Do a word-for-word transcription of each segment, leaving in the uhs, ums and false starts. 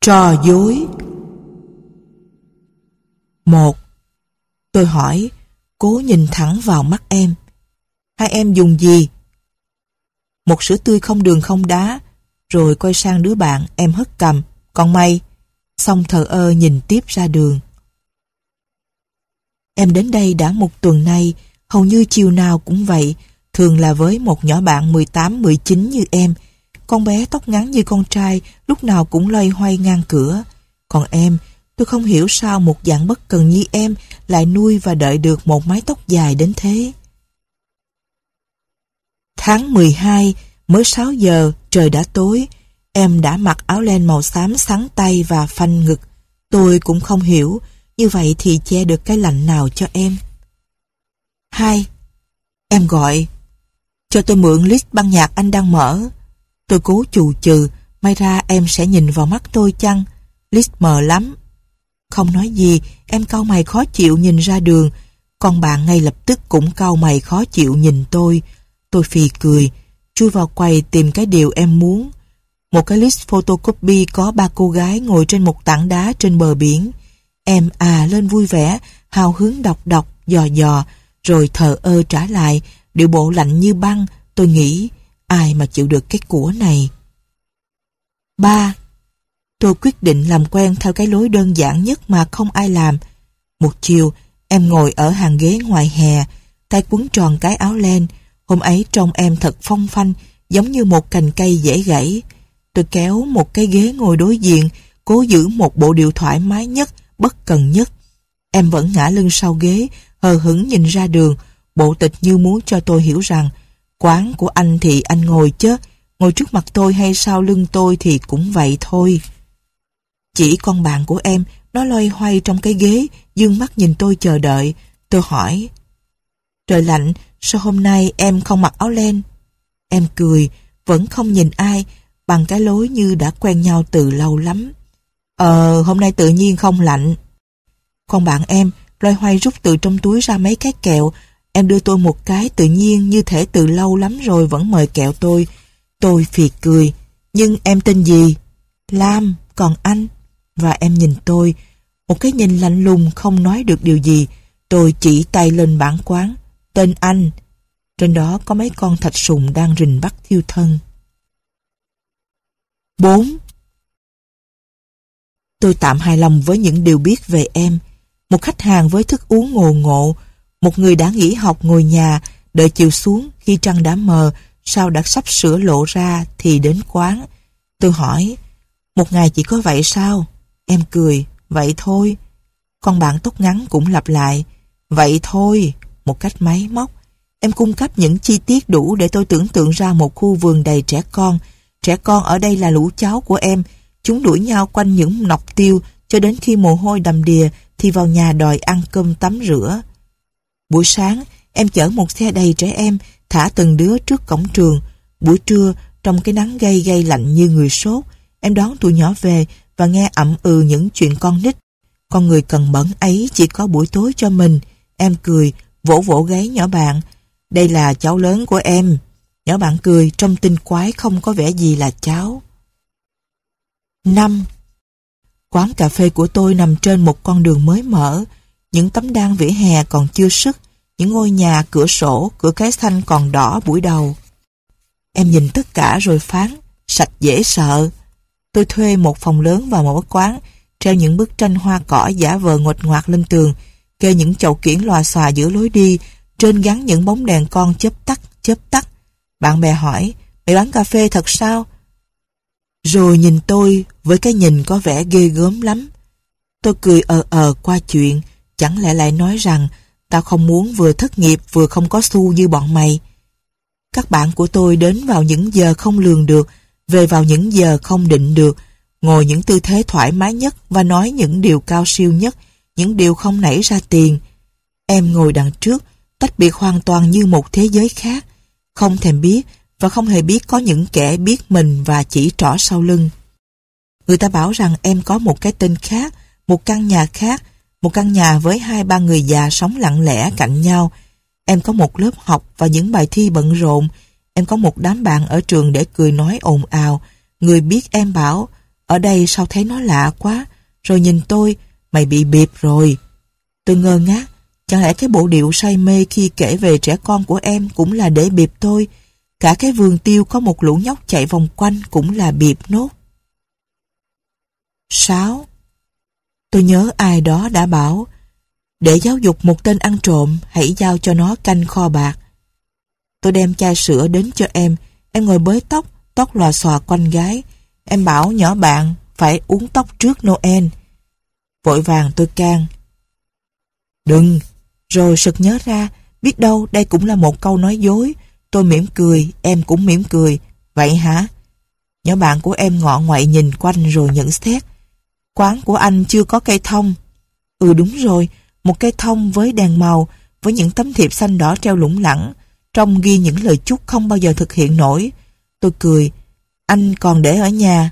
Trò dối. Một. Tôi hỏi, cố nhìn thẳng vào mắt em. Hai em dùng gì? Một sữa tươi không đường không đá. Rồi quay sang đứa bạn, em hất cằm. Còn mày? Xong thờ ơ nhìn tiếp ra đường. Em đến đây đã một tuần nay, hầu như chiều nào cũng vậy, thường là với một nhỏ bạn mười tám mười chín như em. Con bé tóc ngắn như con trai, lúc nào cũng loay hoay ngang cửa. Còn em, tôi không hiểu sao một dạng bất cần như em lại nuôi và đợi được một mái tóc dài đến thế. Tháng mười hai, mới sáu giờ, trời đã tối. Em đã mặc áo len màu xám xắn tay và phanh ngực. Tôi cũng không hiểu, như vậy thì che được cái lạnh nào cho em. Hai. Em gọi, cho tôi mượn list băng nhạc anh đang mở. Tôi cố chù chừ, may ra em sẽ nhìn vào mắt tôi chăng? List mờ lắm. Không nói gì, em cau mày khó chịu nhìn ra đường. Con bạn ngay lập tức cũng cau mày khó chịu nhìn tôi. Tôi phì cười, chui vào quầy tìm cái điều em muốn. Một cái list photocopy có ba cô gái ngồi trên một tảng đá trên bờ biển. Em à lên vui vẻ, hào hứng đọc đọc, dò dò, rồi thờ ơ trả lại, điệu bộ lạnh như băng. Tôi nghĩ, ai mà chịu được cái của này. Ba. Tôi quyết định làm quen theo cái lối đơn giản nhất mà không ai làm. Một chiều, em ngồi ở hàng ghế ngoài hè, tay quấn tròn cái áo len. Hôm ấy trông em thật phong phanh, giống như một cành cây dễ gãy. Tôi kéo một cái ghế ngồi đối diện, cố giữ một bộ điệu thoải mái nhất, bất cần nhất. Em vẫn ngã lưng sau ghế, hờ hững nhìn ra đường, bộ tịch như muốn cho tôi hiểu rằng quán của anh thì anh ngồi chứ, ngồi trước mặt tôi hay sau lưng tôi thì cũng vậy thôi. Chỉ con bạn của em, nó loay hoay trong cái ghế, dương mắt nhìn tôi chờ đợi. Tôi hỏi, trời lạnh, sao hôm nay em không mặc áo len? Em cười, vẫn không nhìn ai, bằng cái lối như đã quen nhau từ lâu lắm. Ờ, hôm nay tự nhiên không lạnh. Con bạn em loay hoay rút từ trong túi ra mấy cái kẹo. Em đưa tôi một cái tự nhiên như thể từ lâu lắm rồi vẫn mời kẹo tôi. Tôi phì cười. Nhưng em tên gì? Lam, còn anh? Và em nhìn tôi, một cái nhìn lạnh lùng không nói được điều gì. Tôi chỉ tay lên bảng quán. Tên anh. Trên đó có mấy con thạch sùng đang rình bắt thiêu thân. Bốn. Tôi tạm hài lòng với những điều biết về em. Một khách hàng với thức uống ngồ ngộ, một người đã nghỉ học ngồi nhà, đợi chiều xuống khi trăng đã mờ, sao đã sắp sửa lộ ra thì đến quán. Tôi hỏi, một ngày chỉ có vậy sao? Em cười, vậy thôi. Con bạn tóc ngắn cũng lặp lại, vậy thôi, một cách máy móc. Em cung cấp những chi tiết đủ để tôi tưởng tượng ra một khu vườn đầy trẻ con. Trẻ con ở đây là lũ cháu của em. Chúng đuổi nhau quanh những nọc tiêu cho đến khi mồ hôi đầm đìa thì vào nhà đòi ăn cơm tắm rửa. Buổi sáng, em chở một xe đầy trẻ em, thả từng đứa trước cổng trường. Buổi trưa, trong cái nắng gay gay lạnh như người sốt, em đón tụi nhỏ về và nghe ậm ừ những chuyện con nít. Con người cần mẫn ấy chỉ có buổi tối cho mình. Em cười, vỗ vỗ gáy nhỏ bạn. Đây là cháu lớn của em. Nhỏ bạn cười, trông tinh quái không có vẻ gì là cháu. Năm. Quán cà phê của tôi nằm trên một con đường mới mở. Những tấm đan vỉa hè còn chưa sức. Những ngôi nhà, cửa sổ, cửa cái xanh còn đỏ buổi đầu. Em nhìn tất cả rồi phán, sạch dễ sợ. Tôi thuê một phòng lớn vào một quán, treo những bức tranh hoa cỏ giả vờ nguệch ngoạc lên tường, kê những chậu kiển lòa xòa giữa lối đi, trên gắn những bóng đèn con chớp tắt, chớp tắt. Bạn bè hỏi, mày bán cà phê thật sao? Rồi nhìn tôi với cái nhìn có vẻ ghê gớm lắm. Tôi cười ờ ờ qua chuyện, chẳng lẽ lại nói rằng tao không muốn vừa thất nghiệp vừa không có xu như bọn mày. Các bạn của tôi đến vào những giờ không lường được, về vào những giờ không định được, ngồi những tư thế thoải mái nhất và nói những điều cao siêu nhất, những điều không nảy ra tiền. Em ngồi đằng trước, tách biệt hoàn toàn như một thế giới khác, không thèm biết và không hề biết có những kẻ biết mình và chỉ trỏ sau lưng. Người ta bảo rằng em có một cái tên khác, một căn nhà khác, một căn nhà với hai ba người già sống lặng lẽ cạnh nhau. Em có một lớp học và những bài thi bận rộn. Em có một đám bạn ở trường để cười nói ồn ào. Người biết em bảo, Ở đây sao thấy nó lạ quá. Rồi nhìn tôi, mày bị bịp rồi. Tôi ngơ ngác, chẳng lẽ cái bộ điệu say mê khi kể về trẻ con của em cũng là để bịp tôi? Cả cái vườn tiêu có một lũ nhóc chạy vòng quanh cũng là bịp nốt. Sáu. Tôi nhớ ai đó đã bảo, để giáo dục một tên ăn trộm, hãy giao cho nó canh kho bạc. Tôi đem chai sữa đến cho em, em ngồi bới tóc, tóc lòa xòa quanh gái. Em bảo nhỏ bạn phải uống tóc trước Noel. Vội vàng tôi can. Đừng, rồi sực nhớ ra, biết đâu đây cũng là một câu nói dối. Tôi mỉm cười, em cũng mỉm cười. Vậy hả? Nhỏ bạn của em ngọ ngoại nhìn quanh rồi nhận xét. Quán của anh chưa có cây thông. Ừ đúng rồi, một cây thông với đèn màu, với những tấm thiệp xanh đỏ treo lủng lẳng, trong ghi những lời chúc không bao giờ thực hiện nổi. Tôi cười, anh còn để ở nhà.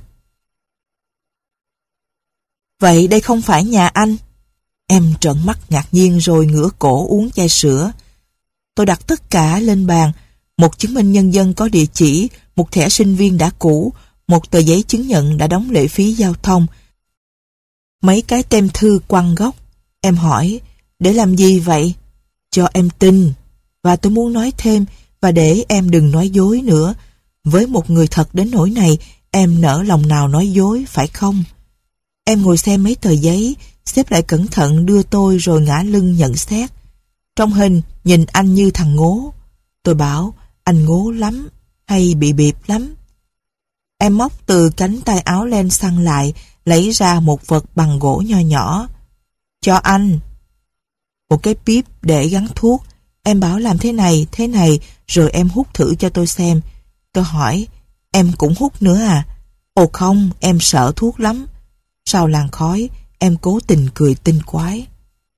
Vậy đây không phải nhà anh? Em trợn mắt ngạc nhiên rồi ngửa cổ uống chai sữa. Tôi đặt tất cả lên bàn, một chứng minh nhân dân có địa chỉ, một thẻ sinh viên đã cũ, một tờ giấy chứng nhận đã đóng lệ phí giao thông, mấy cái tem thư quăng góc. Em hỏi, để làm gì vậy? Cho em tin. Và tôi muốn nói thêm, và để em đừng nói dối nữa. Với một người thật đến nỗi này, em nỡ lòng nào nói dối, phải không? Em ngồi xem mấy tờ giấy, xếp lại cẩn thận đưa tôi rồi ngả lưng nhận xét. Trong hình, nhìn anh như thằng ngố. Tôi bảo, anh ngố lắm, hay bị bịp lắm. Em móc từ cánh tay áo len săn lại, lấy ra một vật bằng gỗ nho nhỏ. Cho anh. Một cái píp để gắn thuốc. Em bảo làm thế này, thế này, rồi em hút thử cho tôi xem. Tôi hỏi, em cũng hút nữa à? Ồ không, em sợ thuốc lắm. Sau làn khói, em cố tình cười tinh quái.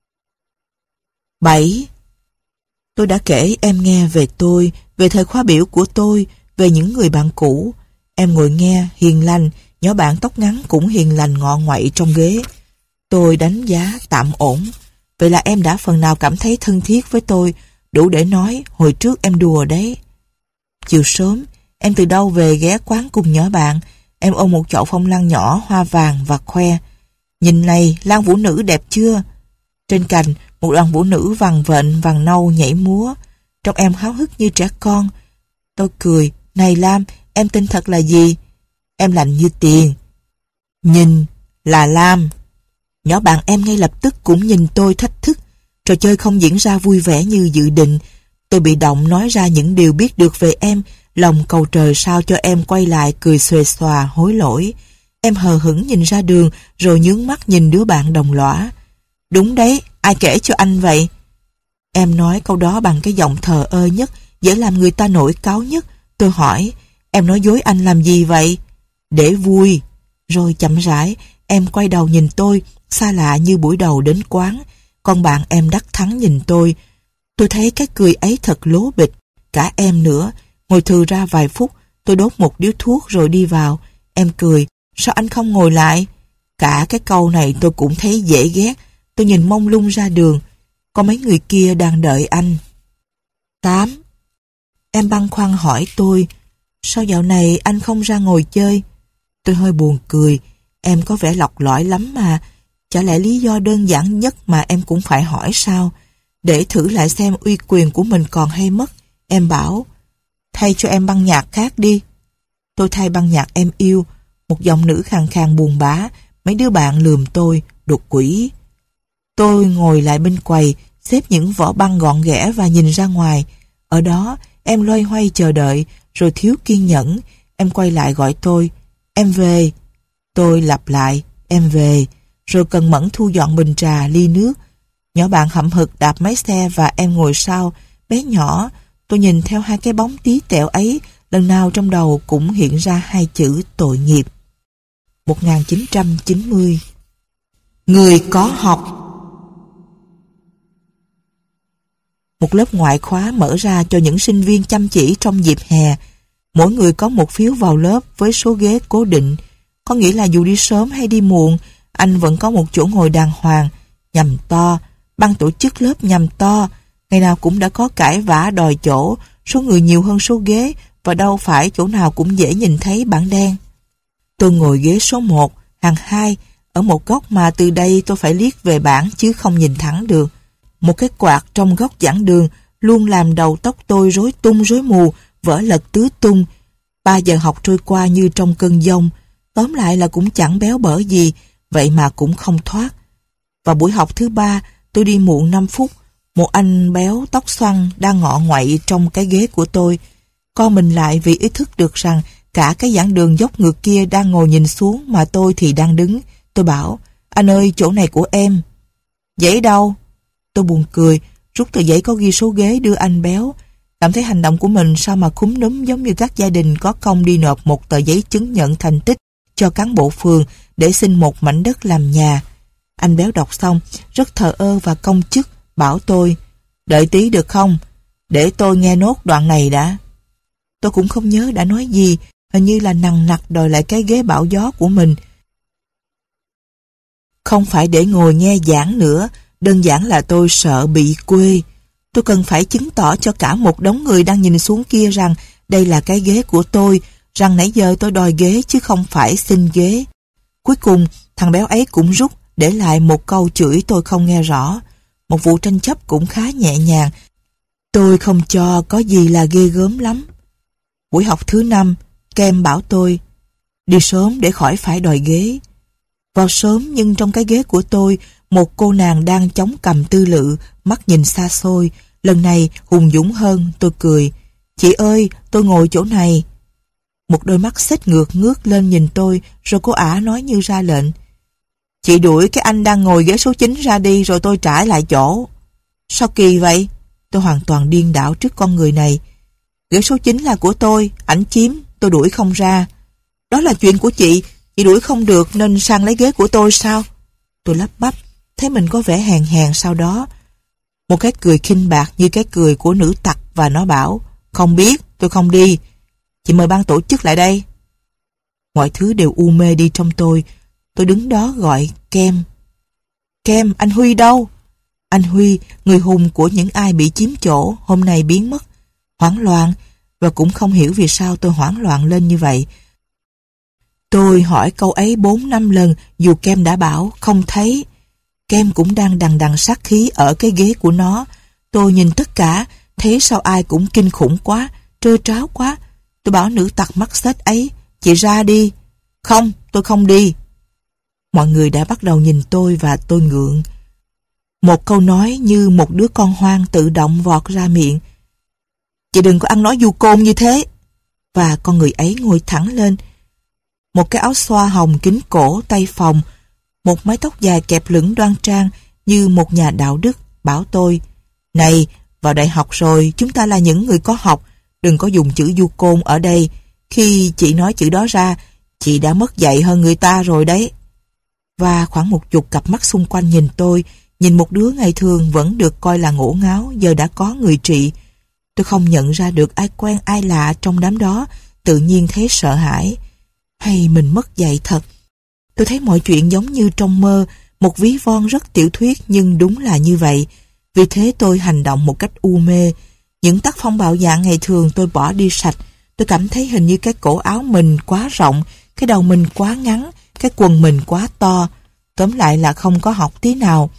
Bảy. Tôi đã kể em nghe về tôi, về thời khóa biểu của tôi, về những người bạn cũ. Em ngồi nghe, hiền lành, nhỏ bạn tóc ngắn cũng hiền lành ngọ ngoậy trong ghế. Tôi đánh giá tạm ổn. Vậy là em đã phần nào cảm thấy thân thiết với tôi, đủ để nói hồi trước em đùa đấy. Chiều sớm, em từ đâu về ghé quán cùng nhỏ bạn. Em ôm một chậu phong lan nhỏ hoa vàng và khoe. Nhìn này, lan vũ nữ đẹp chưa? Trên cành, một đoàn vũ nữ vằn vện vàng nâu nhảy múa. Trông em háo hức như trẻ con. Tôi cười, này Lam, em tên thật là gì? Em lạnh như tiền. Nhìn là Lam. Nhỏ bạn em ngay lập tức cũng nhìn tôi thách thức. Trò chơi không diễn ra vui vẻ như dự định. Tôi bị động nói ra những điều biết được về em, lòng cầu trời sao cho em quay lại cười xuề xòa hối lỗi. Em hờ hững nhìn ra đường rồi nhướng mắt nhìn đứa bạn đồng lõa. Đúng đấy, ai kể cho anh vậy? Em nói câu đó bằng cái giọng thờ ơ nhất, dễ làm người ta nổi cáu nhất. Tôi hỏi, em nói dối anh làm gì vậy? Để vui. Rồi chậm rãi, em quay đầu nhìn tôi, xa lạ như buổi đầu đến quán. Con bạn em đắc thắng nhìn tôi. Tôi thấy cái cười ấy thật lố bịch. Cả em nữa. Ngồi thư ra vài phút, tôi đốt một điếu thuốc rồi đi vào. Em cười, sao anh không ngồi lại? Cả cái câu này tôi cũng thấy dễ ghét. Tôi nhìn mông lung ra đường. Có mấy người kia đang đợi anh. Tám. Em băn khoăn hỏi tôi, sao dạo này anh không ra ngồi chơi? Tôi hơi buồn cười. Em có vẻ lọc lõi lắm mà. Chả lẽ lý do đơn giản nhất mà em cũng phải hỏi sao? Để thử lại xem uy quyền của mình còn hay mất. Em bảo, thay cho em băng nhạc khác đi. Tôi thay băng nhạc em yêu. Một giọng nữ khàn khàn buồn bã. Mấy đứa bạn lườm tôi, đột quỷ. Tôi ngồi lại bên quầy, xếp những vỏ băng gọn ghẽ và nhìn ra ngoài. Ở đó, em loay hoay chờ đợi, rồi thiếu kiên nhẫn. Em quay lại gọi tôi, em về. Tôi lặp lại, em về. Rồi cần mẫn thu dọn bình trà, ly nước. Nhỏ bạn hậm hực đạp máy xe và em ngồi sau, bé nhỏ. Tôi nhìn theo hai cái bóng tí tẹo ấy, lần nào trong đầu cũng hiện ra hai chữ tội nghiệp. một nghìn chín trăm chín mươi. Người có học. Một lớp ngoại khóa mở ra cho những sinh viên chăm chỉ trong dịp hè. Mỗi người có một phiếu vào lớp với số ghế cố định. Có nghĩa là dù đi sớm hay đi muộn, anh vẫn có một chỗ ngồi đàng hoàng. Nhằm to, ban tổ chức lớp nhằm to. Ngày nào cũng đã có cãi vã đòi chỗ, số người nhiều hơn số ghế, và đâu phải chỗ nào cũng dễ nhìn thấy bảng đen. Tôi ngồi ghế số một, hàng hai, ở một góc mà từ đây tôi phải liếc về bảng chứ không nhìn thẳng được. Một cái quạt trong góc giảng đường luôn làm đầu tóc tôi rối tung rối mù, vỡ lật tứ tung. Ba giờ học trôi qua như trong cơn giông. Tóm lại là cũng chẳng béo bở gì, vậy mà cũng không thoát. Vào buổi học thứ ba, tôi đi muộn năm phút. Một anh béo tóc xoăn đang ngọ nguậy trong cái ghế của tôi. Co mình lại vì ý thức được rằng cả cái giảng đường dốc ngược kia đang ngồi nhìn xuống mà tôi thì đang đứng. Tôi bảo, anh ơi, chỗ này của em. Giấy đâu? Tôi buồn cười, rút tờ giấy có ghi số ghế đưa anh béo. Cảm thấy hành động của mình sao mà cúm núm giống như các gia đình có công đi nộp một tờ giấy chứng nhận thành tích cho cán bộ phường để xin một mảnh đất làm nhà. Anh béo đọc xong, rất thờ ơ và công chức, bảo tôi, đợi tí được không? Để tôi nghe nốt đoạn này đã. Tôi cũng không nhớ đã nói gì, hình như là nằng nặc đòi lại cái ghế bão gió của mình. Không phải để ngồi nghe giảng nữa, đơn giản là tôi sợ bị quê. Tôi cần phải chứng tỏ cho cả một đống người đang nhìn xuống kia rằng đây là cái ghế của tôi, rằng nãy giờ tôi đòi ghế chứ không phải xin ghế. Cuối cùng, thằng béo ấy cũng rút, để lại một câu chửi tôi không nghe rõ. Một vụ tranh chấp cũng khá nhẹ nhàng. Tôi không cho có gì là ghê gớm lắm. Buổi học thứ năm, Kem bảo tôi đi sớm để khỏi phải đòi ghế. Vào sớm nhưng trong cái ghế của tôi, một cô nàng đang chống cầm tư lự, mắt nhìn xa xôi. Lần này hùng dũng hơn, tôi cười. Chị ơi, tôi ngồi chỗ này. Một đôi mắt xếch ngược ngước lên nhìn tôi, rồi cô ả nói như ra lệnh. Chị đuổi cái anh đang ngồi ghế số chín ra đi rồi tôi trả lại chỗ. Sao kỳ vậy? Tôi hoàn toàn điên đảo trước con người này. Ghế số chín là của tôi, ảnh chiếm, tôi đuổi không ra. Đó là chuyện của chị, chị đuổi không được nên sang lấy ghế của tôi sao? Tôi lắp bắp, thấy mình có vẻ hèn hèn sau đó. Một cái cười khinh bạc như cái cười của nữ tặc và nó bảo, không biết, tôi không đi. Chị mời ban tổ chức lại đây. Mọi thứ đều u mê đi trong tôi. Tôi đứng đó gọi Kem. Kem, anh Huy đâu? Anh Huy, người hùng của những ai bị chiếm chỗ, hôm nay biến mất. Hoảng loạn, và cũng không hiểu vì sao tôi hoảng loạn lên như vậy. Tôi hỏi câu ấy bốn năm lần, dù Kem đã bảo không thấy. Kem cũng đang đằng đằng sát khí ở cái ghế của nó. Tôi nhìn tất cả, thấy sao ai cũng kinh khủng quá, trơ tráo quá. Tôi bảo nữ tặc mắt xếch ấy, chị ra đi. Không, tôi không đi. Mọi người đã bắt đầu nhìn tôi và tôi ngượng. Một câu nói như một đứa con hoang tự động vọt ra miệng. Chị đừng có ăn nói du côn như thế. Và con người ấy ngồi thẳng lên. Một cái áo xoa hồng kín cổ, tay phồng, một mái tóc dài kẹp lửng đoan trang như một nhà đạo đức, bảo tôi, này, vào đại học rồi, chúng ta là những người có học, đừng có dùng chữ du côn ở đây. Khi chị nói chữ đó ra, chị đã mất dạy hơn người ta rồi đấy. Và khoảng một chục cặp mắt xung quanh nhìn tôi, nhìn một đứa ngày thường vẫn được coi là ngổ ngáo, giờ đã có người trị. Tôi không nhận ra được ai quen ai lạ trong đám đó, tự nhiên thấy sợ hãi. Hay mình mất dạy thật? Tôi thấy mọi chuyện giống như trong mơ, một ví von rất tiểu thuyết nhưng đúng là như vậy. Vì thế tôi hành động một cách u mê. Những tác phong bạo dạn ngày thường tôi bỏ đi sạch. Tôi cảm thấy hình như cái cổ áo mình quá rộng, cái đầu mình quá ngắn, cái quần mình quá to. Tóm lại là không có học tí nào.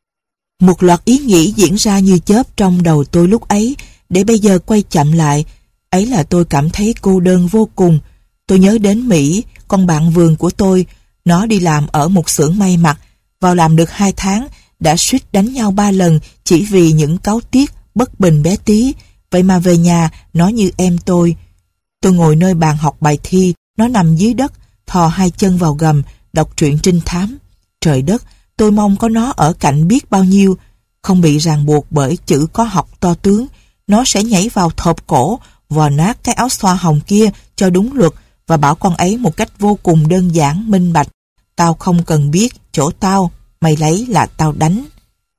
Một loạt ý nghĩ diễn ra như chớp trong đầu tôi lúc ấy, để bây giờ quay chậm lại. Ấy là tôi cảm thấy cô đơn vô cùng. Tôi nhớ đến Mỹ, con bạn vườn của tôi. Nó đi làm ở một xưởng may mặc. Vào làm được hai tháng, đã suýt đánh nhau ba lần chỉ vì những cáu tiết bất bình bé tí. Vậy mà về nhà, nó như em tôi. Tôi ngồi nơi bàn học bài thi, nó nằm dưới đất, thò hai chân vào gầm, đọc truyện trinh thám. Trời đất, tôi mong có nó ở cạnh biết bao nhiêu. Không bị ràng buộc bởi chữ có học to tướng. Nó sẽ nhảy vào thộp cổ, vò nát cái áo xoa hồng kia cho đúng luật và bảo con ấy một cách vô cùng đơn giản, minh bạch. Tao không cần biết, chỗ tao, mày lấy là tao đánh.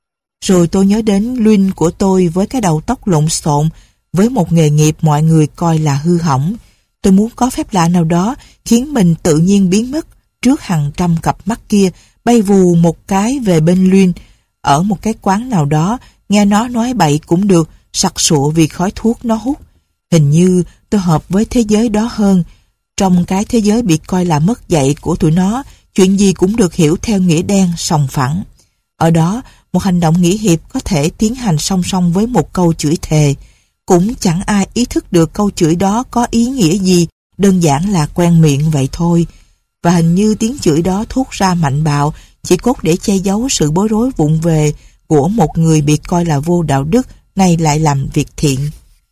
Rồi tôi nhớ đến Luyên của tôi với cái đầu tóc lộn xộn, với một nghề nghiệp mọi người coi là hư hỏng. Tôi muốn có phép lạ nào đó khiến mình tự nhiên biến mất trước hàng trăm cặp mắt kia, bay vù một cái về bên Luyên. Ở một cái quán nào đó, nghe nó nói bậy cũng được, sặc sụa vì khói thuốc nó hút. Hình như tôi hợp với thế giới đó hơn. Trong cái thế giới bị coi là mất dạy của tụi nó, chuyện gì cũng được hiểu theo nghĩa đen, sòng phẳng. Ở đó, một hành động nghĩa hiệp có thể tiến hành song song với một câu chửi thề. Cũng chẳng ai ý thức được câu chửi đó có ý nghĩa gì, đơn giản là quen miệng vậy thôi. Và hình như tiếng chửi đó thốt ra mạnh bạo, chỉ cốt để che giấu sự bối rối vụng về của một người bị coi là vô đạo đức, nay lại làm việc thiện.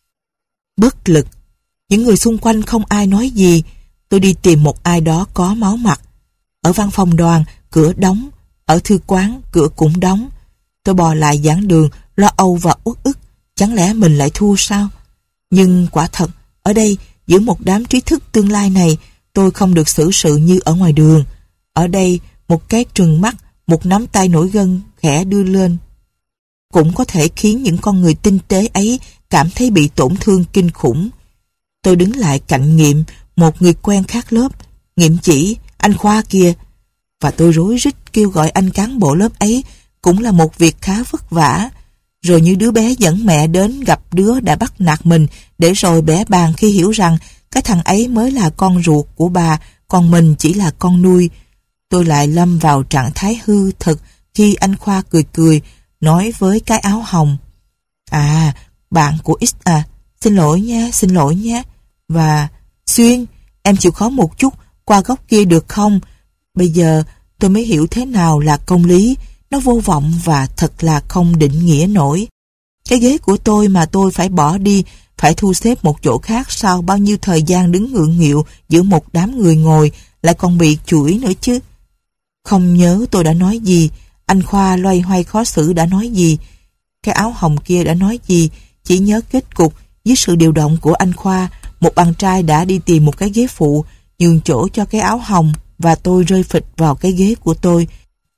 Bất lực. Những người xung quanh không ai nói gì. Tôi đi tìm một ai đó có máu mặt. Ở văn phòng đoàn, cửa đóng. Ở thư quán, cửa cũng đóng. Tôi bò lại giảng đường, lo âu và uất ức. Chẳng lẽ mình lại thua sao? Nhưng quả thật, ở đây, giữa một đám trí thức tương lai này, tôi không được xử sự như ở ngoài đường. Ở đây, một cái trừng mắt, một nắm tay nổi gân khẽ đưa lên cũng có thể khiến những con người tinh tế ấy cảm thấy bị tổn thương kinh khủng. Tôi đứng lại cạnh Nghiệm, một người quen khác lớp. Nghiệm chỉ, anh Khoa kìa. Và tôi rối rít kêu gọi anh cán bộ lớp ấy, cũng là một việc khá vất vả. Rồi như đứa bé dẫn mẹ đến gặp đứa đã bắt nạt mình, để rồi bé bàng khi hiểu rằng cái thằng ấy mới là con ruột của bà, còn mình chỉ là con nuôi. Tôi lại lâm vào trạng thái hư thực khi anh Khoa cười cười, nói với cái áo hồng: À, bạn của X à, xin lỗi nha, xin lỗi nha. Và Xuyên, em chịu khó một chút, qua góc kia được không? Bây giờ tôi mới hiểu thế nào là công lý, nó vô vọng và thật là không định nghĩa nổi. Cái ghế của tôi mà tôi phải bỏ đi, phải thu xếp một chỗ khác sau bao nhiêu thời gian đứng ngượng nghịu giữa một đám người ngồi, lại còn bị chửi nữa chứ. Không nhớ tôi đã nói gì, anh Khoa loay hoay khó xử đã nói gì, cái áo hồng kia đã nói gì, chỉ nhớ kết cục dưới sự điều động của anh Khoa, một bạn trai đã đi tìm một cái ghế phụ, nhường chỗ cho cái áo hồng và tôi rơi phịch vào cái ghế của tôi.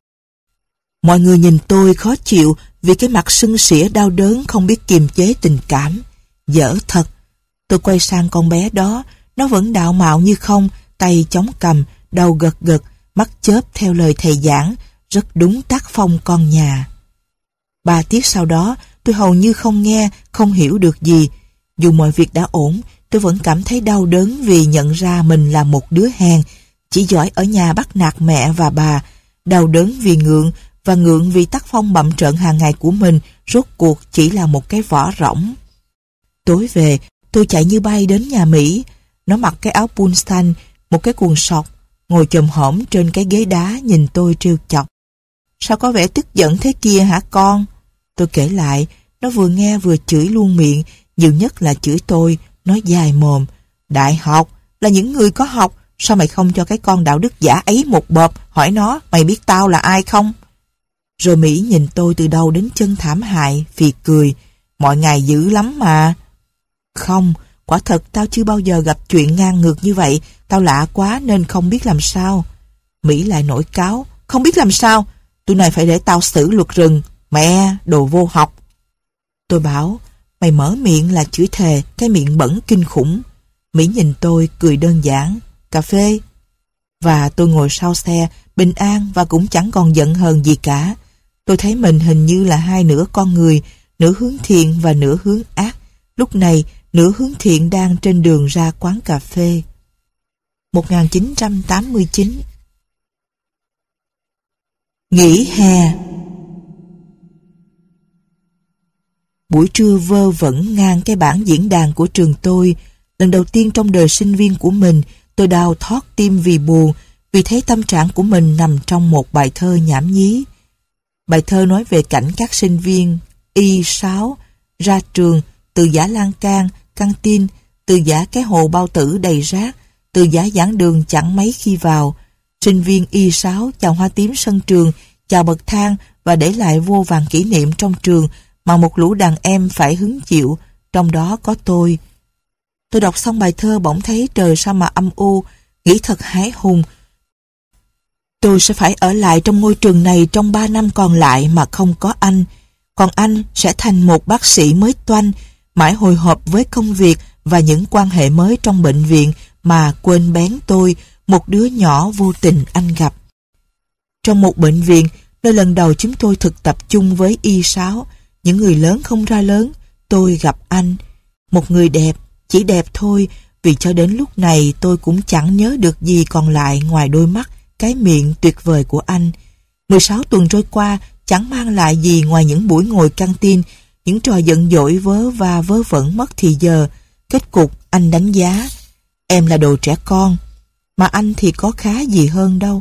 Mọi người nhìn tôi khó chịu vì cái mặt sưng sỉa đau đớn không biết kiềm chế tình cảm. Dở thật. Tôi quay sang con bé đó, nó vẫn đạo mạo như không, tay chống cằm, đầu gật gật, mắt chớp theo lời thầy giảng, rất đúng tác phong con nhà. Ba tiết sau đó, tôi hầu như không nghe, không hiểu được gì. Dù mọi việc đã ổn, tôi vẫn cảm thấy đau đớn vì nhận ra mình là một đứa hèn, chỉ giỏi ở nhà bắt nạt mẹ và bà, đau đớn vì ngượng, và ngượng vì tác phong bặm trợn hàng ngày của mình rốt cuộc chỉ là một cái vỏ rỗng. Tối về, tôi chạy như bay đến nhà Mỹ. Nó mặc cái áo pun xanh, một cái quần sọc, ngồi chồm hổm trên cái ghế đá nhìn tôi trêu chọc. Sao có vẻ tức giận thế kia hả con? Tôi kể lại, nó vừa nghe vừa chửi luôn miệng, nhiều nhất là chửi tôi, nói dài mồm. Đại học là những người có học, sao mày không cho cái con đạo đức giả ấy một bợp, hỏi nó, mày biết tao là ai không? Rồi Mỹ nhìn tôi từ đầu đến chân thảm hại, phì cười. Mọi ngày dữ lắm mà. Không, quả thật tao chưa bao giờ gặp chuyện ngang ngược như vậy, tao lạ quá nên không biết làm sao. Mỹ lại nổi cáu, không biết làm sao, tụi này phải để tao xử luật rừng, mẹ, đồ vô học. Tôi bảo, mày mở miệng là chửi thề, cái miệng bẩn kinh khủng. Mỹ nhìn tôi cười đơn giản, cà phê. Và tôi ngồi sau xe, bình an và cũng chẳng còn giận hờn gì cả. Tôi thấy mình hình như là hai nửa con người, nửa hướng thiện và nửa hướng ác. Lúc này, nửa hướng thiện đang trên đường ra quán cà phê. một nghìn chín trăm tám mươi chín. Nghỉ hè. Buổi trưa vơ vẩn ngang cái bảng diễn đàn của trường tôi. Lần đầu tiên trong đời sinh viên của mình, tôi đau thót tim vì buồn, vì thấy tâm trạng của mình nằm trong một bài thơ nhảm nhí. Bài thơ nói về cảnh các sinh viên Y sáu ra trường, từ giã lan can, căng tin, từ giã cái hồ bao tử đầy rác, từ giã giảng đường chẳng mấy khi vào. Sinh viên Y sáu chào hoa tím sân trường, chào bậc thang và để lại vô vàn kỷ niệm trong trường mà một lũ đàn em phải hứng chịu, trong đó có tôi. Tôi đọc xong bài thơ bỗng thấy trời sao mà âm u, nghĩ thật hãi hùng. Tôi sẽ phải ở lại trong ngôi trường này trong ba năm còn lại mà không có anh. Còn anh sẽ thành một bác sĩ mới toanh, mãi hồi hộp với công việc và những quan hệ mới trong bệnh viện mà quên bén tôi, một đứa nhỏ vô tình anh gặp. Trong một bệnh viện, nơi lần đầu chúng tôi thực tập chung với Y sáu, những người lớn không ra lớn, tôi gặp anh. Một người đẹp, chỉ đẹp thôi, vì cho đến lúc này tôi cũng chẳng nhớ được gì còn lại ngoài đôi mắt, cái miệng tuyệt vời của anh. mười sáu tuần trôi qua chẳng mang lại gì ngoài những buổi ngồi căng tin, những trò giận dỗi vớ va vớ vẩn mất thì giờ. Kết cục anh đánh giá: em là đồ trẻ con, mà anh thì có khá gì hơn đâu.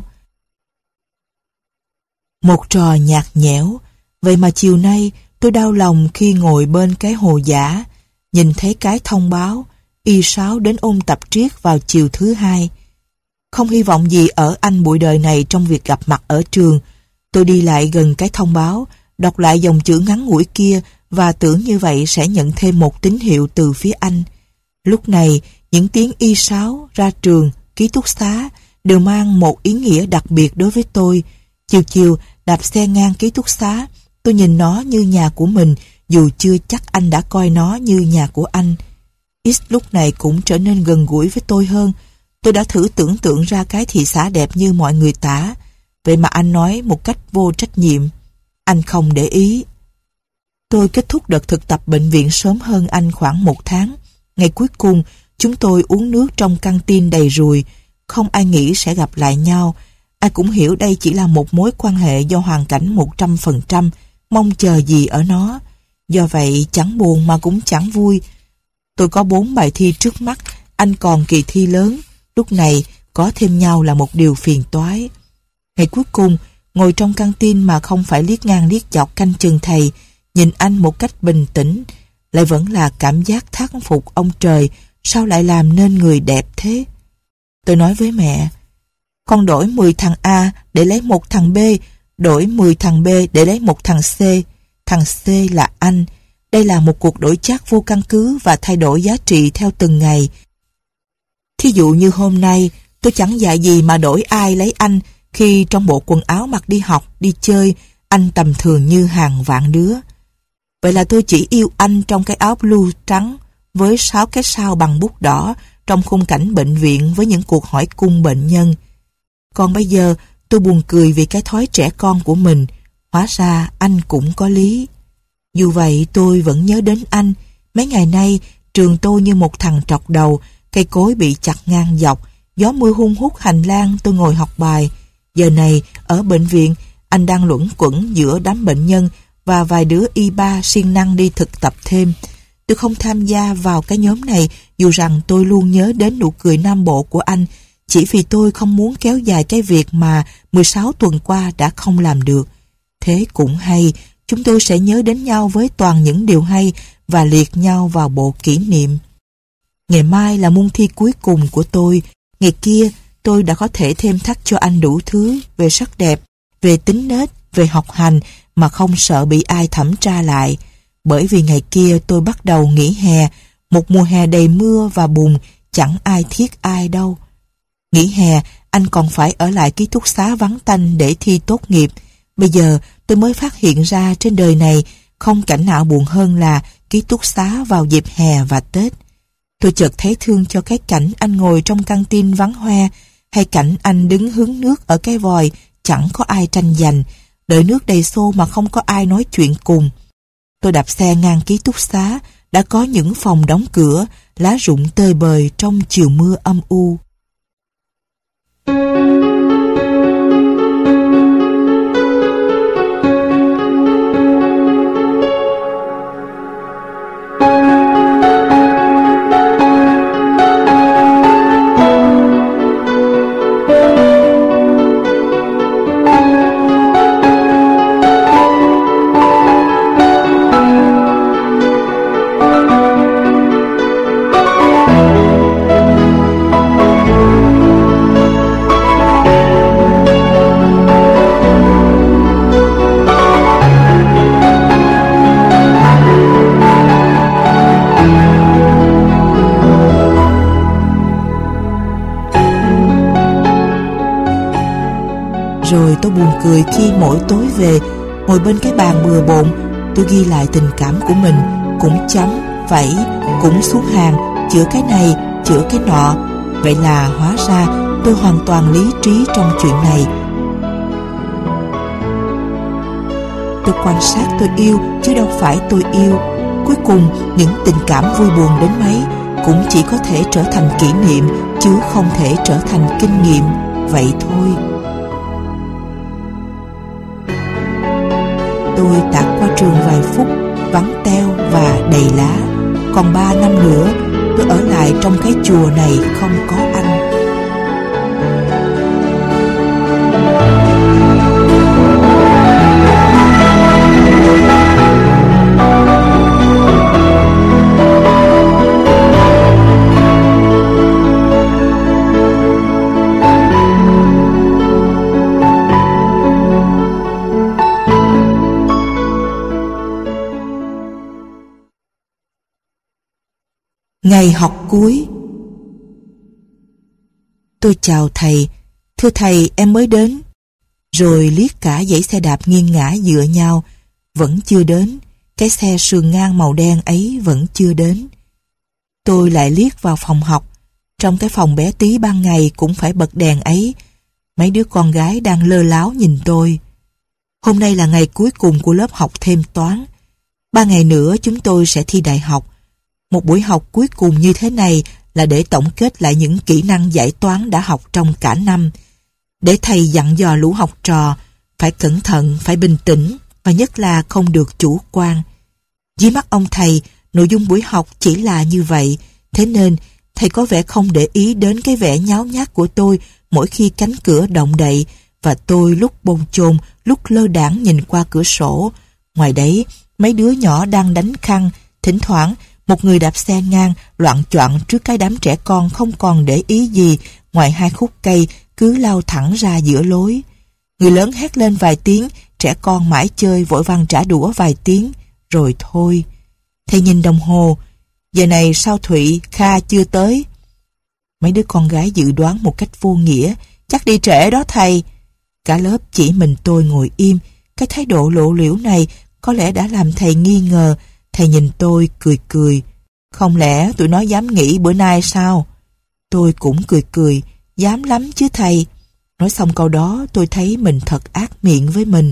Một trò nhạt nhẽo. Vậy mà chiều nay tôi đau lòng khi ngồi bên cái hồ giả, nhìn thấy cái thông báo y sáu đến ôn tập triết vào chiều thứ hai. Không hy vọng gì ở anh bụi đời này trong việc gặp mặt ở trường. Tôi đi lại gần cái thông báo, đọc lại dòng chữ ngắn ngủi kia và tưởng như vậy sẽ nhận thêm một tín hiệu từ phía anh. Lúc này, những tiếng y sáu, ra trường, ký túc xá đều mang một ý nghĩa đặc biệt đối với tôi. Chiều chiều, đạp xe ngang ký túc xá, tôi nhìn nó như nhà của mình, dù chưa chắc anh đã coi nó như nhà của anh. X lúc này cũng trở nên gần gũi với tôi hơn. Tôi đã thử tưởng tượng ra cái thị xã đẹp như mọi người tả. Vậy mà anh nói một cách vô trách nhiệm: anh không để ý. Tôi kết thúc đợt thực tập bệnh viện sớm hơn anh khoảng một tháng. Ngày cuối cùng, chúng tôi uống nước trong căng tin đầy ruồi. Không ai nghĩ sẽ gặp lại nhau. Ai cũng hiểu đây chỉ là một mối quan hệ do hoàn cảnh một trăm phần trăm, mong chờ gì ở nó. Do vậy, chẳng buồn mà cũng chẳng vui. Tôi có bốn bài thi trước mắt, anh còn kỳ thi lớn. Lúc này, có thêm nhau là một điều phiền toái. Ngày cuối cùng, ngồi trong căng tin mà không phải liếc ngang liếc dọc canh chừng thầy, nhìn anh một cách bình tĩnh, lại vẫn là cảm giác thán phục ông trời, sao lại làm nên người đẹp thế. Tôi nói với mẹ: con đổi mười thằng A để lấy một thằng B, đổi mười thằng B để lấy một thằng C. Thằng C là anh. Đây là một cuộc đổi chác vô căn cứ và thay đổi giá trị theo từng ngày. Thí dụ như hôm nay, tôi chẳng dạy gì mà đổi ai lấy anh, khi trong bộ quần áo mặc đi học, đi chơi, anh tầm thường như hàng vạn đứa. Vậy là tôi chỉ yêu anh trong cái áo blue trắng với sáu cái sao bằng bút đỏ trong khung cảnh bệnh viện với những cuộc hỏi cung bệnh nhân. Còn bây giờ tôi buồn cười vì cái thói trẻ con của mình. Hóa ra anh cũng có lý. Dù vậy tôi vẫn nhớ đến anh. Mấy ngày nay trường tôi như một thằng trọc đầu, cây cối bị chặt ngang dọc, gió mưa hun hút hành lang tôi ngồi học bài. Giờ này ở bệnh viện, anh đang luẩn quẩn giữa đám bệnh nhân và vài đứa y ba siêng năng đi thực tập thêm. Tôi không tham gia vào cái nhóm này, dù rằng tôi luôn nhớ đến nụ cười nam bộ của anh, chỉ vì tôi không muốn kéo dài cái việc mà mười sáu tuần qua đã không làm được. Thế cũng hay, chúng tôi sẽ nhớ đến nhau với toàn những điều hay và liệt nhau vào bộ kỷ niệm. Ngày mai là môn thi cuối cùng của tôi. Ngày kia tôi đã có thể thêm thắt cho anh đủ thứ về sắc đẹp, về tính nết, về học hành mà không sợ bị ai thẩm tra lại. Bởi vì ngày kia tôi bắt đầu nghỉ hè, một mùa hè đầy mưa và bùn, chẳng ai thiết ai đâu. Nghỉ hè, anh còn phải ở lại ký túc xá vắng tanh để thi tốt nghiệp. Bây giờ tôi mới phát hiện ra trên đời này không cảnh nào buồn hơn là ký túc xá vào dịp hè và Tết. Tôi chợt thấy thương cho cái cảnh anh ngồi trong căng tin vắng hoe, hay cảnh anh đứng hứng nước ở cái vòi chẳng có ai tranh giành, đợi nước đầy xô mà không có ai nói chuyện cùng. Tôi đạp xe ngang ký túc xá, đã có những phòng đóng cửa, lá rụng tơi bời trong chiều mưa âm u. Rồi tôi buồn cười khi mỗi tối về, ngồi bên cái bàn bừa bộn, tôi ghi lại tình cảm của mình, cũng chấm, phẩy, cũng xuống hàng, chữa cái này, chữa cái nọ. Vậy là hóa ra tôi hoàn toàn lý trí trong chuyện này. Tôi quan sát tôi yêu, chứ đâu phải tôi yêu. Cuối cùng, những tình cảm vui buồn đến mấy cũng chỉ có thể trở thành kỷ niệm, chứ không thể trở thành kinh nghiệm. Vậy thôi. Tôi tạt qua trường vài phút, vắng teo và đầy lá. Còn ba năm nữa, tôi ở lại trong cái chùa này không có anh. Ngày học cuối. Tôi chào thầy. Thưa thầy, em mới đến. Rồi liếc cả dãy xe đạp nghiêng ngã dựa nhau. Vẫn chưa đến. Cái xe sườn ngang màu đen ấy vẫn chưa đến. Tôi lại liếc vào phòng học. Trong cái phòng bé tí ban ngày cũng phải bật đèn ấy. Mấy đứa con gái đang lơ láo nhìn tôi. Hôm nay là ngày cuối cùng của lớp học thêm toán. Ba ngày nữa chúng tôi sẽ thi đại học. Một buổi học cuối cùng như thế này là để tổng kết lại những kỹ năng giải toán đã học trong cả năm. Để thầy dặn dò lũ học trò, phải cẩn thận, phải bình tĩnh, và nhất là không được chủ quan. Dưới mắt ông thầy, nội dung buổi học chỉ là như vậy, thế nên thầy có vẻ không để ý đến cái vẻ nháo nhác của tôi mỗi khi cánh cửa động đậy, và tôi lúc bồn chồn, lúc lơ đãng nhìn qua cửa sổ. Ngoài đấy, mấy đứa nhỏ đang đánh khăn, thỉnh thoảng một người đạp xe ngang loạng choạng trước cái đám trẻ con không còn để ý gì ngoài hai khúc cây cứ lao thẳng ra giữa lối. Người lớn hét lên vài tiếng, trẻ con mãi chơi vội vàng trả đũa vài tiếng, rồi thôi. Thầy nhìn đồng hồ, giờ này sao Thụy, Kha chưa tới? Mấy đứa con gái dự đoán một cách vô nghĩa, chắc đi trễ đó thầy. Cả lớp chỉ mình tôi ngồi im, cái thái độ lộ liễu này có lẽ đã làm thầy nghi ngờ. Thầy nhìn tôi cười cười. Không lẽ tụi nó dám nghỉ bữa nay sao? Tôi cũng cười cười. Dám lắm chứ thầy. Nói xong câu đó tôi thấy mình thật ác miệng với mình.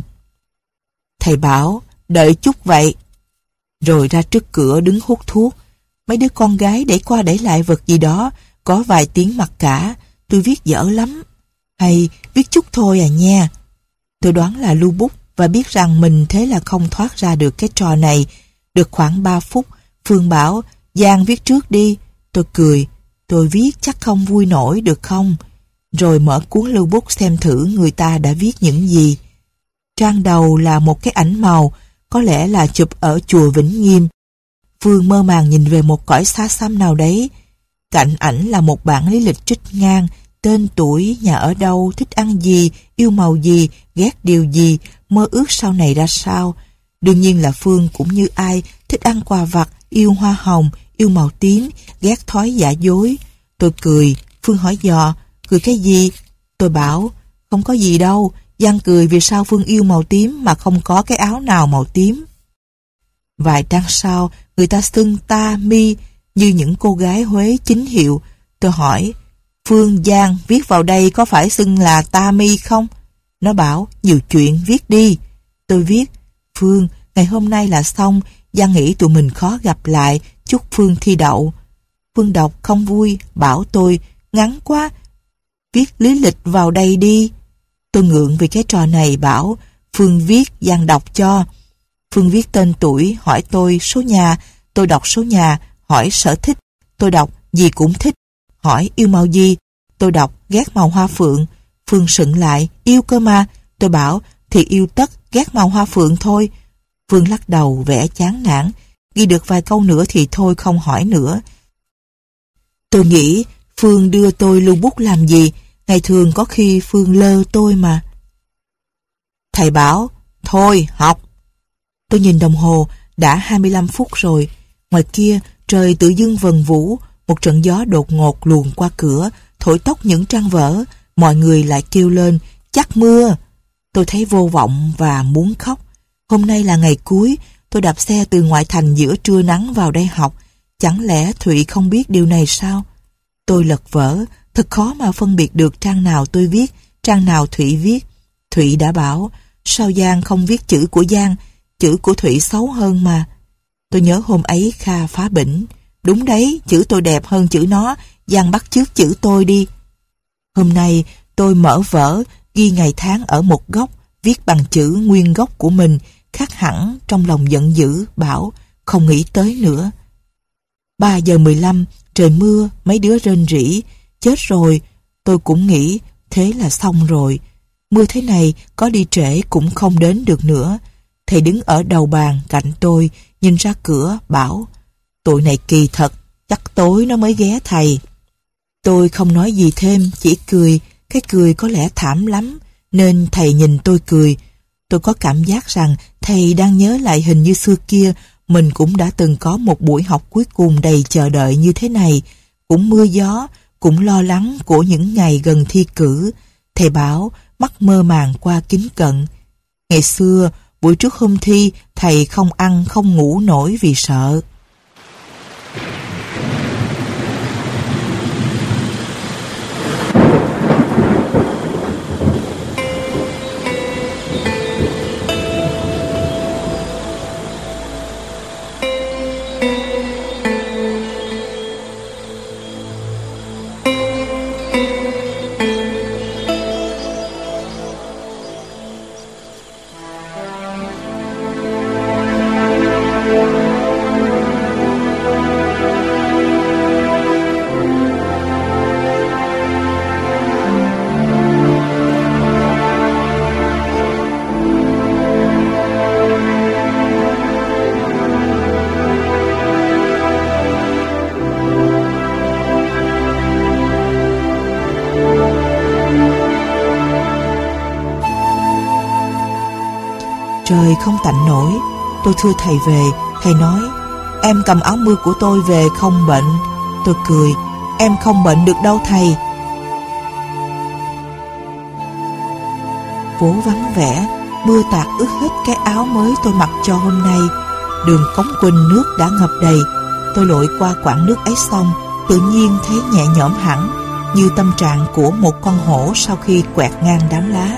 Thầy bảo đợi chút vậy. Rồi ra trước cửa đứng hút thuốc. Mấy đứa con gái đẩy qua đẩy lại vật gì đó. Có vài tiếng mặc cả. Tôi viết dở lắm. Hay viết chút thôi à nha. Tôi đoán là lưu bút và biết rằng mình thế là không thoát ra được cái trò này. Được khoảng ba phút, Phương bảo, Giang viết trước đi. Tôi cười, tôi viết chắc không vui nổi được không? Rồi mở cuốn lưu bút xem thử người ta đã viết những gì. Trang đầu là một cái ảnh màu, có lẽ là chụp ở chùa Vĩnh Nghiêm. Phương mơ màng nhìn về một cõi xa xăm nào đấy. Cạnh ảnh là một bản lý lịch trích ngang, tên tuổi, nhà ở đâu, thích ăn gì, yêu màu gì, ghét điều gì, mơ ước sau này ra sao. Đương nhiên là Phương cũng như ai, thích ăn quà vặt, yêu hoa hồng, yêu màu tím, ghét thói giả dối. Tôi cười, Phương hỏi dò, cười cái gì? Tôi bảo, không có gì đâu. Giang cười vì sao Phương yêu màu tím mà không có cái áo nào màu tím. Vài trang sau, người ta xưng ta, mi, như những cô gái Huế chính hiệu. Tôi hỏi, Phương, Giang viết vào đây có phải xưng là ta mi không? Nó bảo, nhiều chuyện, viết đi. Tôi viết, Phương, ngày hôm nay là xong, Giang nghĩ tụi mình khó gặp lại, chúc Phương thi đậu. Phương đọc không vui, bảo tôi, ngắn quá, viết lý lịch vào đây đi. Tôi ngượng vì cái trò này, bảo, Phương viết, Giang đọc cho. Phương viết tên tuổi, hỏi tôi số nhà, tôi đọc số nhà, hỏi sở thích, tôi đọc gì cũng thích, hỏi yêu màu gì, tôi đọc ghét màu hoa phượng. Phương sững lại, yêu cơ mà, tôi bảo, thì yêu tất, ghét màu hoa phượng thôi. Phương lắc đầu vẻ chán nản, ghi được vài câu nữa thì thôi không hỏi nữa. Tôi nghĩ Phương đưa tôi lưu bút làm gì, ngày thường có khi Phương lơ tôi mà. Thầy bảo, thôi học. Tôi nhìn đồng hồ, đã hai mươi lăm phút rồi. Ngoài kia trời tự dưng vần vũ, một trận gió đột ngột luồn qua cửa, thổi tóc những trang vở. Mọi người lại kêu lên, chắc mưa. Tôi thấy vô vọng và muốn khóc. Hôm nay là ngày cuối, tôi đạp xe từ ngoại thành giữa trưa nắng vào đây học. Chẳng lẽ Thụy không biết điều này sao? Tôi lật vở, thật khó mà phân biệt được trang nào tôi viết, trang nào Thụy viết. Thụy đã bảo, sao Giang không viết chữ của Giang, chữ của Thụy xấu hơn mà. Tôi nhớ hôm ấy Kha phá bỉnh. Đúng đấy, chữ tôi đẹp hơn chữ nó, Giang bắt chước chữ tôi đi. Hôm nay tôi mở vở, ghi ngày tháng ở một góc, viết bằng chữ nguyên gốc của mình, khác hẳn trong lòng giận dữ, bảo không nghĩ tới nữa. Ba giờ mười lăm, trời mưa, mấy đứa rên rỉ, chết rồi, tôi cũng nghĩ thế là xong rồi. Mưa thế này có đi trễ cũng không đến được nữa. Thầy đứng ở đầu bàn cạnh tôi, nhìn ra cửa, bảo tụi này kỳ thật, chắc tối nó mới ghé thầy. Tôi không nói gì thêm, chỉ cười, cái cười có lẽ thảm lắm, nên thầy nhìn tôi cười. Tôi có cảm giác rằng thầy đang nhớ lại hình như xưa kia, mình cũng đã từng có một buổi học cuối cùng đầy chờ đợi như thế này, cũng mưa gió, cũng lo lắng của những ngày gần thi cử. Thầy bảo, mắt mơ màng qua kính cận. Ngày xưa, buổi trước hôm thi, thầy không ăn không ngủ nổi vì sợ. Trời không tạnh nổi, tôi thưa thầy về, thầy nói, em cầm áo mưa của tôi về không bệnh. Tôi cười, em không bệnh được đâu thầy. Phố vắng vẻ, mưa tạt ướt hết cái áo mới tôi mặc cho hôm nay. Đường Cống Quỳnh nước đã ngập đầy. Tôi lội qua quãng nước ấy xong, tự nhiên thấy nhẹ nhõm hẳn, như tâm trạng của một con hổ sau khi quẹt ngang đám lá.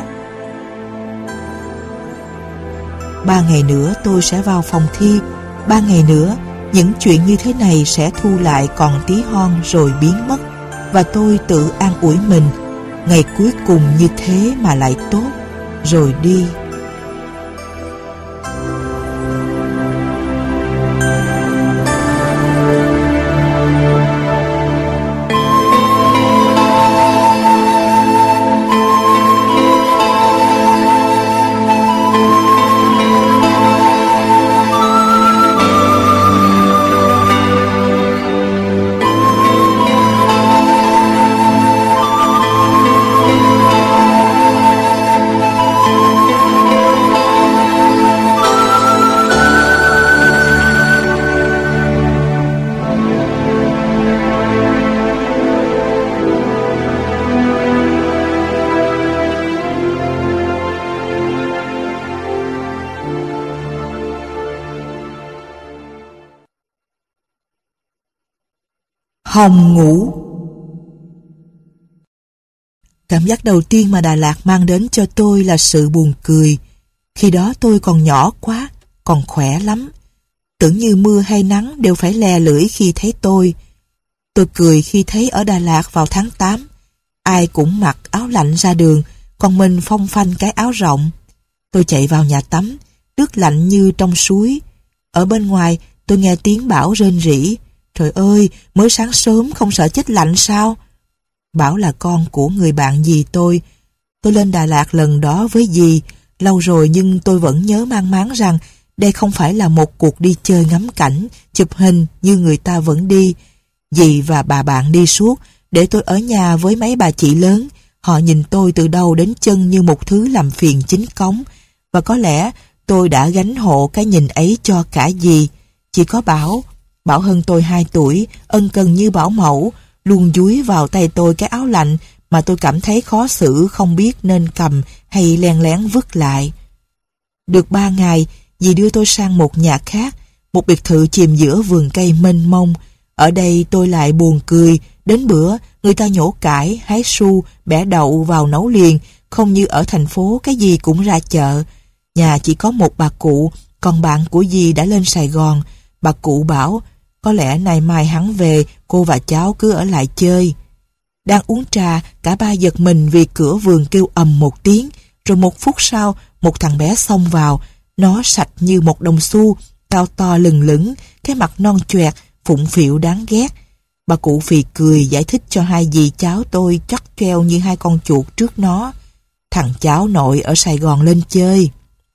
Ba ngày nữa tôi sẽ vào phòng thi. Ba ngày nữa, những chuyện như thế này sẽ thu lại còn tí hon rồi biến mất. Và tôi tự an ủi mình, ngày cuối cùng như thế mà lại tốt, rồi đi. Hồng ngủ. Cảm giác đầu tiên mà Đà Lạt mang đến cho tôi là sự buồn cười. Khi đó tôi còn nhỏ quá, còn khỏe lắm. Tưởng như mưa hay nắng đều phải lè lưỡi khi thấy tôi. Tôi cười khi thấy ở Đà Lạt vào tháng tám, ai cũng mặc áo lạnh ra đường, còn mình phong phanh cái áo rộng. Tôi chạy vào nhà tắm, nước lạnh như trong suối. Ở bên ngoài, tôi nghe tiếng Bảo rên rỉ. Trời ơi, mới sáng sớm không sợ chết lạnh sao? Bảo là con của người bạn dì tôi. Tôi lên Đà Lạt lần đó với dì, lâu rồi nhưng tôi vẫn nhớ mang máng rằng đây không phải là một cuộc đi chơi ngắm cảnh, chụp hình như người ta vẫn đi. Dì và bà bạn đi suốt, để tôi ở nhà với mấy bà chị lớn. Họ nhìn tôi từ đầu đến chân như một thứ làm phiền chính cống. Và có lẽ tôi đã gánh hộ cái nhìn ấy cho cả dì. Chỉ có Bảo, Bảo hơn tôi hai tuổi, ân cần như bảo mẫu, luôn dúi vào tay tôi cái áo lạnh mà tôi cảm thấy khó xử không biết nên cầm hay len lén vứt lại. Được ba ngày, dì đưa tôi sang một nhà khác, một biệt thự chìm giữa vườn cây mênh mông. Ở đây tôi lại buồn cười, đến bữa người ta nhổ cải, hái su, bẻ đậu vào nấu liền, không như ở thành phố cái gì cũng ra chợ. Nhà chỉ có một bà cụ, còn bạn của dì đã lên Sài Gòn. Bà cụ bảo, Có lẽ nay mai hắn về, cô và cháu cứ ở lại chơi. Đang uống trà, cả ba giật mình vì cửa vườn kêu ầm một tiếng, rồi một phút sau, một thằng bé xông vào. Nó sạch như một đồng xu, cao to lừng lững, cái mặt non choẹt, phụng phịu đáng ghét. Bà cụ phì cười giải thích cho hai dì cháu tôi chót choeo như hai con chuột trước nó. Thằng cháu nội ở Sài Gòn lên chơi.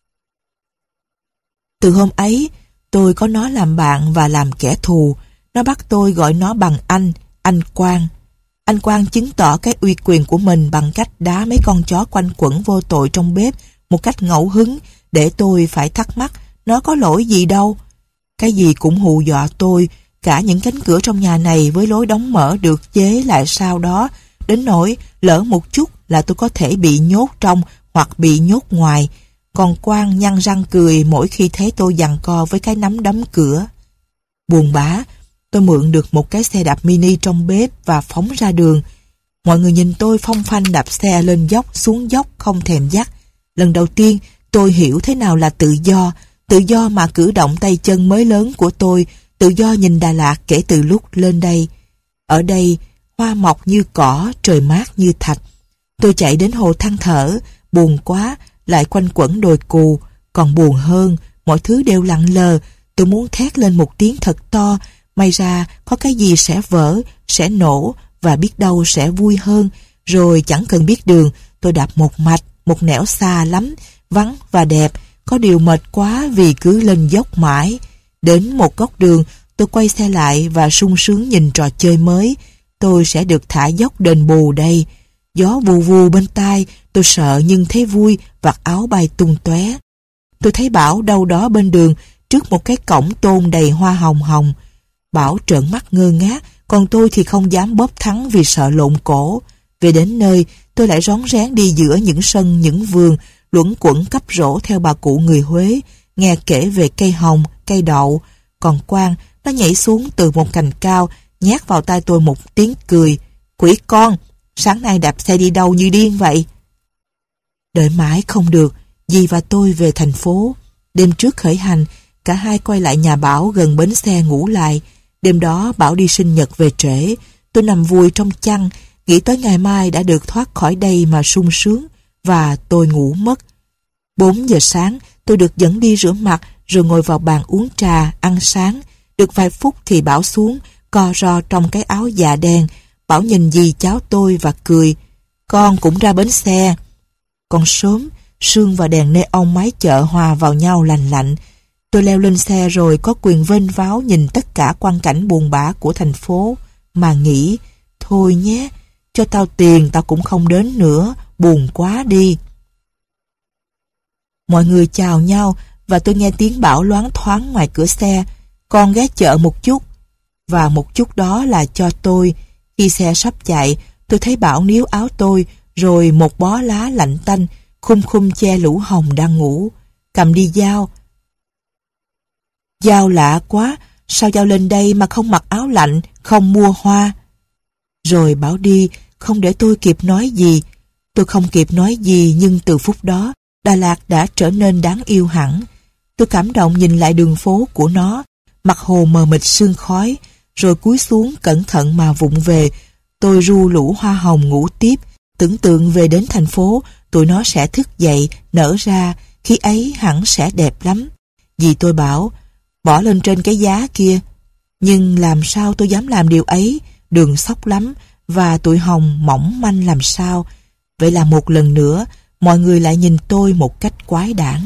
Từ hôm ấy, tôi có nó làm bạn và làm kẻ thù. Nó bắt tôi gọi nó bằng anh, anh Quang. Anh Quang chứng tỏ cái uy quyền của mình bằng cách đá mấy con chó quanh quẩn vô tội trong bếp một cách ngẫu hứng, để tôi phải thắc mắc nó có lỗi gì đâu. Cái gì cũng hù dọa tôi, cả những cánh cửa trong nhà này với lối đóng mở được chế lại sau đó, đến nỗi lỡ một chút là tôi có thể bị nhốt trong hoặc bị nhốt ngoài. Còn Quang nhăn răng cười mỗi khi thấy tôi giằng co với cái nắm đấm cửa. Buồn bã, tôi mượn được một cái xe đạp mini trong bếp và phóng ra đường. Mọi người nhìn tôi phong phanh đạp xe lên dốc xuống dốc không thèm dắt. Lần đầu tiên tôi hiểu thế nào là tự do, tự do mà cử động tay chân mới lớn của tôi, tự do nhìn Đà Lạt kể từ lúc lên đây. Ở đây, hoa mọc như cỏ, trời mát như thạch. Tôi chạy đến hồ than thở, buồn quá, lại quanh quẩn đồi cù. Còn buồn hơn, mọi thứ đều lặng lờ. Tôi muốn thét lên một tiếng thật to, may ra có cái gì sẽ vỡ, sẽ nổ và biết đâu sẽ vui hơn. Rồi chẳng cần biết đường, tôi đạp một mạch, một nẻo xa lắm, vắng và đẹp. Có điều mệt quá vì cứ lên dốc mãi. Đến một góc đường, tôi quay xe lại và sung sướng nhìn trò chơi mới. Tôi sẽ được thả dốc đền bù đây. Gió vù vù bên tai, tôi sợ nhưng thấy vui, vạt áo bay tung tóe. Tôi thấy Bảo đâu đó bên đường, trước một cái cổng tôn đầy hoa hồng hồng. Bảo trợn mắt ngơ ngác, còn tôi thì không dám bóp thắng vì sợ lộn cổ. Về đến nơi, tôi lại rón rén đi giữa những sân, những vườn, luẩn quẩn cắp rổ theo bà cụ người Huế, nghe kể về cây hồng, cây đậu. Còn Quang, nó nhảy xuống từ một cành cao, nhét vào tai tôi một tiếng cười. Quỷ con, sáng nay đạp xe đi đâu như điên vậy? Đợi mãi không được, dì và tôi về thành phố. Đêm trước khởi hành, cả hai quay lại nhà Bảo gần bến xe ngủ lại. Đêm đó Bảo đi sinh nhật về trễ. Tôi nằm vùi trong chăn, nghĩ tới ngày mai đã được thoát khỏi đây mà sung sướng, và tôi ngủ mất. Bốn giờ sáng, tôi được dẫn đi rửa mặt, rồi ngồi vào bàn uống trà, ăn sáng. Được vài phút thì Bảo xuống, co ro trong cái áo dạ đen. Bảo nhìn dì cháu tôi và cười. Con cũng ra bến xe. Còn sớm, sương và đèn neon mái chợ hòa vào nhau lành lạnh. Tôi leo lên xe rồi có quyền vênh váo nhìn tất cả quang cảnh buồn bã của thành phố, mà nghĩ, thôi nhé, cho tao tiền tao cũng không đến nữa, buồn quá đi. Mọi người chào nhau và tôi nghe tiếng Bảo loáng thoáng ngoài cửa xe. Con ghé chợ một chút. Và một chút đó là cho tôi. Khi xe sắp chạy, tôi thấy Bảo níu áo tôi, rồi một bó lá lạnh tanh, khum khum che lũ hồng đang ngủ. Cầm đi Giao. Giao lạ quá, sao Giao lên đây mà không mặc áo lạnh, không mua hoa? Rồi Bảo đi, không để tôi kịp nói gì. Tôi không kịp nói gì, nhưng từ phút đó, Đà Lạt đã trở nên đáng yêu hẳn. Tôi cảm động nhìn lại đường phố của nó, mặt hồ mờ mịt sương khói, rồi cúi xuống cẩn thận mà vụng về. Tôi ru lũ hoa hồng ngủ tiếp, tưởng tượng về đến thành phố, tụi nó sẽ thức dậy, nở ra, khi ấy hẳn sẽ đẹp lắm. Dì tôi bảo, bỏ lên trên cái giá kia. Nhưng làm sao tôi dám làm điều ấy, đường xóc lắm, và tụi hồng mỏng manh làm sao. Vậy là một lần nữa, mọi người lại nhìn tôi một cách quái đản.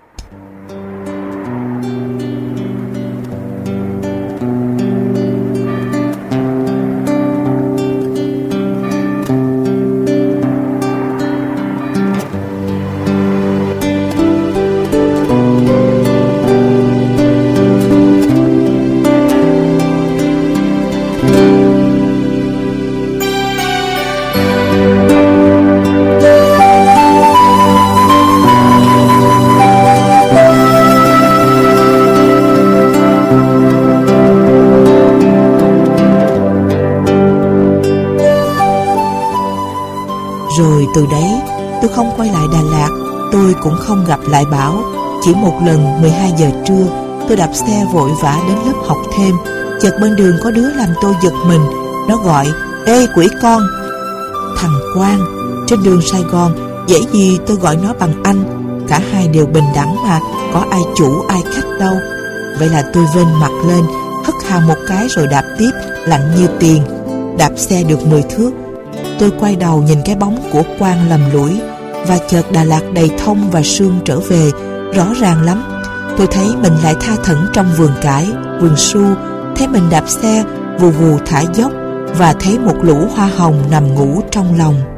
Rồi từ đấy, tôi không quay lại Đà Lạt, tôi cũng không gặp lại Bảo. Chỉ một lần mười hai giờ trưa, tôi đạp xe vội vã đến lớp học thêm. Chợt bên đường có đứa làm tôi giật mình. Nó gọi: "Ê quỷ con!" Thằng Quang. Trên đường Sài Gòn, dễ gì tôi gọi nó bằng anh. Cả hai đều bình đẳng mà, có ai chủ ai khách đâu. Vậy là tôi vênh mặt lên, hất hàm một cái rồi đạp tiếp, lạnh như tiền. Đạp xe được mười thước, tôi quay đầu nhìn cái bóng của Quang lầm lũi. Và chợt Đà Lạt đầy thông và sương trở về, rõ ràng lắm. Tôi thấy mình lại tha thẩn trong vườn cải, vườn su, thấy mình đạp xe vù vù thả dốc, và thấy một lũ hoa hồng nằm ngủ trong lòng.